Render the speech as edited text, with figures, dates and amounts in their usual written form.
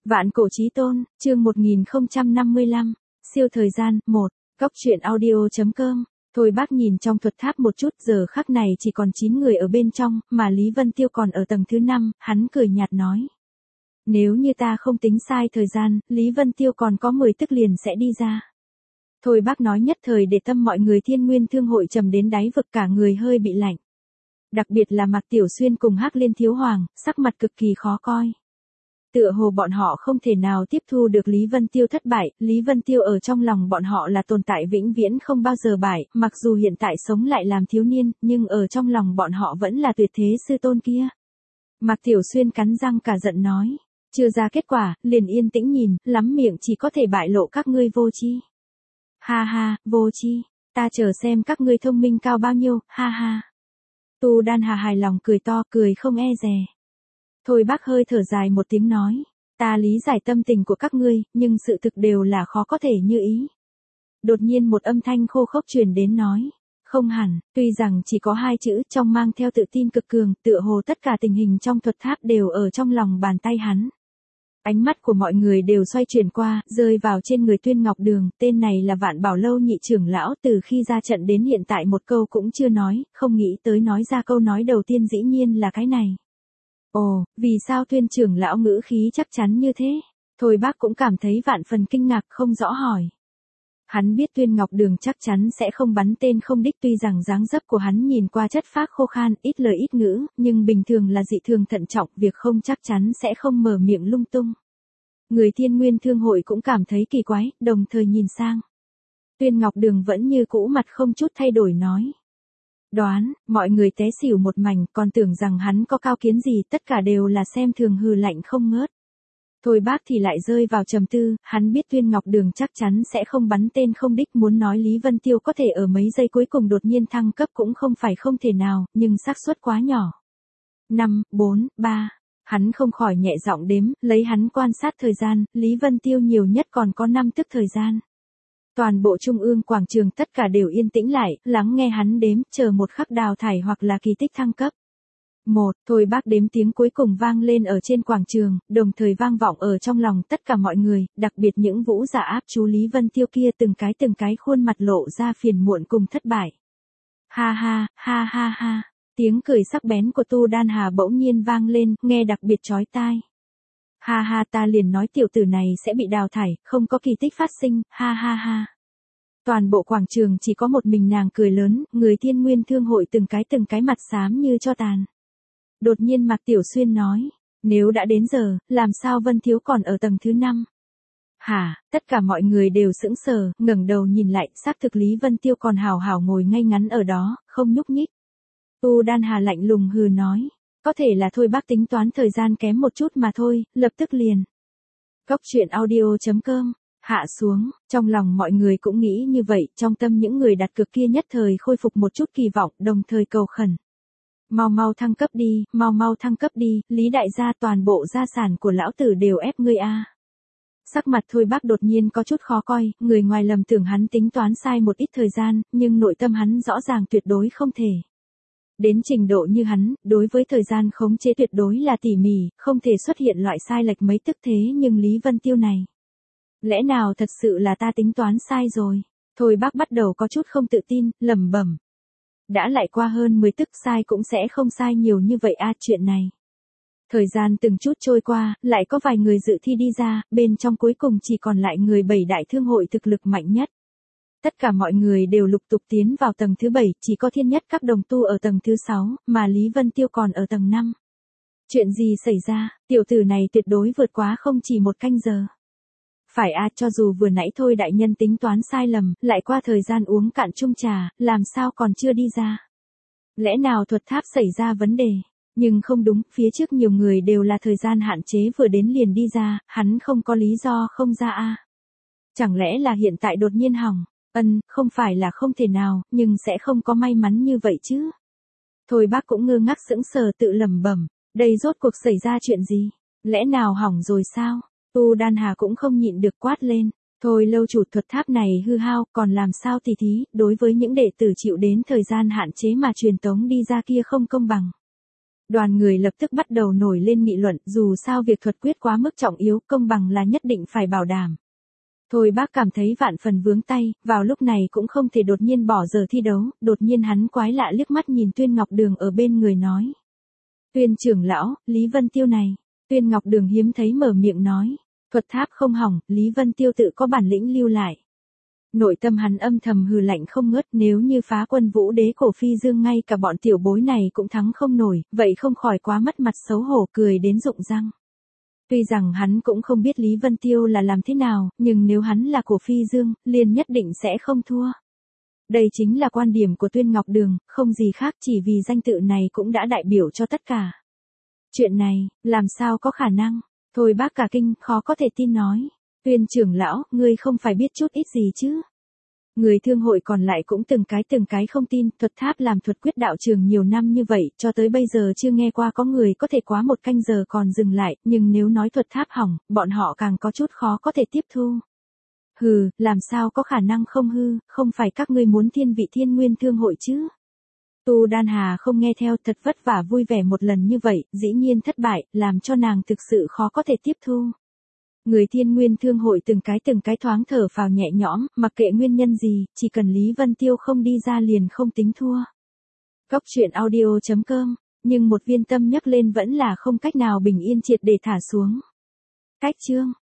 Vạn cổ chí tôn, chương 1055, siêu thời gian, 1, góc truyện audio.com. Thôi bác nhìn trong thuật tháp một chút, giờ khắc này chỉ còn 9 người ở bên trong, mà Lý Vân Tiêu còn ở tầng thứ 5, hắn cười nhạt nói. Nếu như ta không tính sai thời gian, Lý Vân Tiêu còn có 10 tức liền sẽ đi ra. Thôi bác nói nhất thời để tâm mọi người Thiên Nguyên Thương hội trầm đến đáy vực, cả người hơi bị lạnh. Đặc biệt là Mạc Tiểu Xuyên cùng Hắc Liên Thiếu Hoàng, sắc mặt cực kỳ khó coi. Tựa hồ bọn họ không thể nào tiếp thu được Lý Vân Tiêu thất bại, Lý Vân Tiêu ở trong lòng bọn họ là tồn tại vĩnh viễn không bao giờ bại, mặc dù hiện tại sống lại làm thiếu niên, nhưng ở trong lòng bọn họ vẫn là tuyệt thế sư tôn kia. Mạc Tiểu Xuyên cắn răng cả giận nói, chưa ra kết quả, liền yên tĩnh nhìn, lắm miệng chỉ có thể bại lộ các ngươi vô tri. Ha ha, vô tri, ta chờ xem các ngươi thông minh cao bao nhiêu, ha ha. Tu Đan Hà hài lòng cười to, cười không e dè. Thôi bác hơi thở dài một tiếng nói, ta lý giải tâm tình của các ngươi, nhưng sự thực đều là khó có thể như ý. Đột nhiên một âm thanh khô khốc truyền đến nói, không hẳn, tuy rằng chỉ có 2 chữ trong mang theo tự tin cực cường, tựa hồ tất cả tình hình trong thuật tháp đều ở trong lòng bàn tay hắn. Ánh mắt của mọi người đều xoay chuyển qua, rơi vào trên người Tuyên Ngọc Đường, tên này là Vạn Bảo Lâu nhị trưởng lão, từ khi ra trận đến hiện tại một câu cũng chưa nói, không nghĩ tới nói ra câu nói đầu tiên dĩ nhiên là cái này. Ồ, vì sao Tuyên trưởng lão ngữ khí chắc chắn như thế? Thôi bác cũng cảm thấy vạn phần kinh ngạc, không rõ hỏi. Hắn biết Tuyên Ngọc Đường chắc chắn sẽ không bắn tên không đích, tuy rằng dáng dấp của hắn nhìn qua chất phác khô khan, ít lời ít ngữ, nhưng bình thường là dị thường thận trọng, việc không chắc chắn sẽ không mở miệng lung tung. Người Thiên Nguyên Thương hội cũng cảm thấy kỳ quái, đồng thời nhìn sang. Tuyên Ngọc Đường vẫn như cũ mặt không chút thay đổi nói. Đoán, mọi người té xỉu một mảnh, còn tưởng rằng hắn có cao kiến gì, tất cả đều là xem thường, hừ lạnh không ngớt. Thôi bác thì lại rơi vào trầm tư, hắn biết Tuyên Ngọc Đường chắc chắn sẽ không bắn tên không đích, muốn nói Lý Vân Tiêu có thể ở mấy giây cuối cùng đột nhiên thăng cấp cũng không phải không thể nào, nhưng xác suất quá nhỏ. 5, 4, 3, hắn không khỏi nhẹ giọng đếm, lấy hắn quan sát thời gian, Lý Vân Tiêu nhiều nhất còn có 5 tức thời gian. Toàn bộ trung ương quảng trường tất cả đều yên tĩnh lại, lắng nghe hắn đếm, chờ một khắc đào thải hoặc là kỳ tích thăng cấp. 1, thôi bác đếm tiếng cuối cùng vang lên ở trên quảng trường, đồng thời vang vọng ở trong lòng tất cả mọi người, đặc biệt những vũ giả áp chú Lý Vân Tiêu kia từng cái khuôn mặt lộ ra phiền muộn cùng thất bại. Ha ha, ha ha ha, tiếng cười sắc bén của Tu Đan Hà bỗng nhiên vang lên, nghe đặc biệt chói tai. Ha ha, ta liền nói tiểu tử này sẽ bị đào thải, không có kỳ tích phát sinh, ha ha ha. Toàn bộ quảng trường chỉ có một mình nàng cười lớn, người Thiên Nguyên Thương hội từng cái mặt xám như tro tàn. Đột nhiên Mạc Tiểu Xuyên nói, nếu đã đến giờ, làm sao Vân Thiếu còn ở tầng thứ 5? Hả, tất cả mọi người đều sững sờ, ngẩng đầu nhìn lại, xác thực Lý Vân Tiêu còn hào hào ngồi ngay ngắn ở đó, không nhúc nhích. Tu Đan Hà lạnh lùng hừ nói, có thể là thôi bác tính toán thời gian kém một chút mà thôi, lập tức liền. Góc truyện audio.com, hạ xuống, trong lòng mọi người cũng nghĩ như vậy, trong tâm những người đặt cược kia nhất thời khôi phục một chút kỳ vọng, đồng thời cầu khẩn. Mau thăng cấp đi, mau thăng cấp đi, Lý đại gia, toàn bộ gia sản của lão tử đều ép ngươi a. Sắc mặt Thôi bác đột nhiên có chút khó coi, người ngoài lầm tưởng hắn tính toán sai một ít thời gian, nhưng nội tâm hắn rõ ràng tuyệt đối không thể. Đến trình độ như hắn, đối với thời gian khống chế tuyệt đối là tỉ mỉ, không thể xuất hiện loại sai lệch mấy tức thế, nhưng Lý Vân Tiêu này. Lẽ nào thật sự là ta tính toán sai rồi? Thôi bác bắt đầu có chút không tự tin, lẩm bẩm. Đã lại qua hơn 10 tức, sai cũng sẽ không sai nhiều như vậy a, chuyện này. Thời gian từng chút trôi qua, lại có vài người dự thi đi ra, bên trong cuối cùng chỉ còn lại người 7 đại thương hội thực lực mạnh nhất. Tất cả mọi người đều lục tục tiến vào tầng thứ 7, chỉ có Thiên Nhất các đồng tu ở tầng thứ 6, mà Lý Vân Tiêu còn ở tầng 5. Chuyện gì xảy ra, tiểu tử này tuyệt đối vượt quá không chỉ một canh giờ. Phải a, cho dù vừa nãy thôi đại nhân tính toán sai lầm, lại qua thời gian uống cạn chung trà, làm sao còn chưa đi ra. Lẽ nào thuật tháp xảy ra vấn đề? Nhưng không đúng, phía trước nhiều người đều là thời gian hạn chế vừa đến liền đi ra, hắn không có lý do không ra a. Chẳng lẽ là hiện tại đột nhiên hỏng? Không phải là không thể nào, nhưng sẽ không có may mắn như vậy chứ. Thôi bác cũng ngơ ngác sững sờ tự lẩm bẩm, đây rốt cuộc xảy ra chuyện gì? Lẽ nào hỏng rồi sao? Tu Đan Hà cũng không nhịn được quát lên, thôi lâu chủ, thuật tháp này hư hao, còn làm sao tỉ thí, đối với những đệ tử chịu đến thời gian hạn chế mà truyền tống đi ra kia không công bằng. Đoàn người lập tức bắt đầu nổi lên nghị luận, dù sao việc thuật quyết quá mức trọng yếu, công bằng là nhất định phải bảo đảm. Thôi bác cảm thấy vạn phần vướng tay, vào lúc này cũng không thể đột nhiên bỏ giờ thi đấu, đột nhiên hắn quái lạ liếc mắt nhìn Tuyên Ngọc Đường ở bên người nói. Tuyên trưởng lão, Lý Vân Tiêu này. Tuyên Ngọc Đường hiếm thấy mở miệng nói. Thuật tháp không hỏng, Lý Vân Tiêu tự có bản lĩnh lưu lại. Nội tâm hắn âm thầm hừ lạnh không ngớt, nếu như phá quân vũ đế cổ phi dương ngay cả bọn tiểu bối này cũng thắng không nổi, vậy không khỏi quá mất mặt xấu hổ, cười đến rụng răng. Tuy rằng hắn cũng không biết Lý Vân Tiêu là làm thế nào, nhưng nếu hắn là cổ phi dương, liền nhất định sẽ không thua. Đây chính là quan điểm của Tuyên Ngọc Đường, không gì khác, chỉ vì danh tự này cũng đã đại biểu cho tất cả. Chuyện này, làm sao có khả năng? Thôi bác cả kinh, khó có thể tin nói. Tuyên trưởng lão, ngươi không phải biết chút ít gì chứ? Người thương hội còn lại cũng từng cái không tin, thuật tháp làm thuật quyết đạo trường nhiều năm như vậy, cho tới bây giờ chưa nghe qua có người có thể quá một canh giờ còn dừng lại, nhưng nếu nói thuật tháp hỏng, bọn họ càng có chút khó có thể tiếp thu. Hừ, làm sao có khả năng không hư, không phải các ngươi muốn thiên vị thiên nguyên thương hội chứ? Tu Đan Hà không nghe theo, thật vất vả vui vẻ một lần như vậy, dĩ nhiên thất bại, làm cho nàng thực sự khó có thể tiếp thu. Người thiên nguyên thương hội từng cái thoáng thở phào nhẹ nhõm, mặc kệ nguyên nhân gì, chỉ cần Lý Vân Tiêu không đi ra liền không tính thua. Góc truyện audio.com, nhưng một viên tâm nhắc lên vẫn là không cách nào bình yên triệt để thả xuống. Cách chương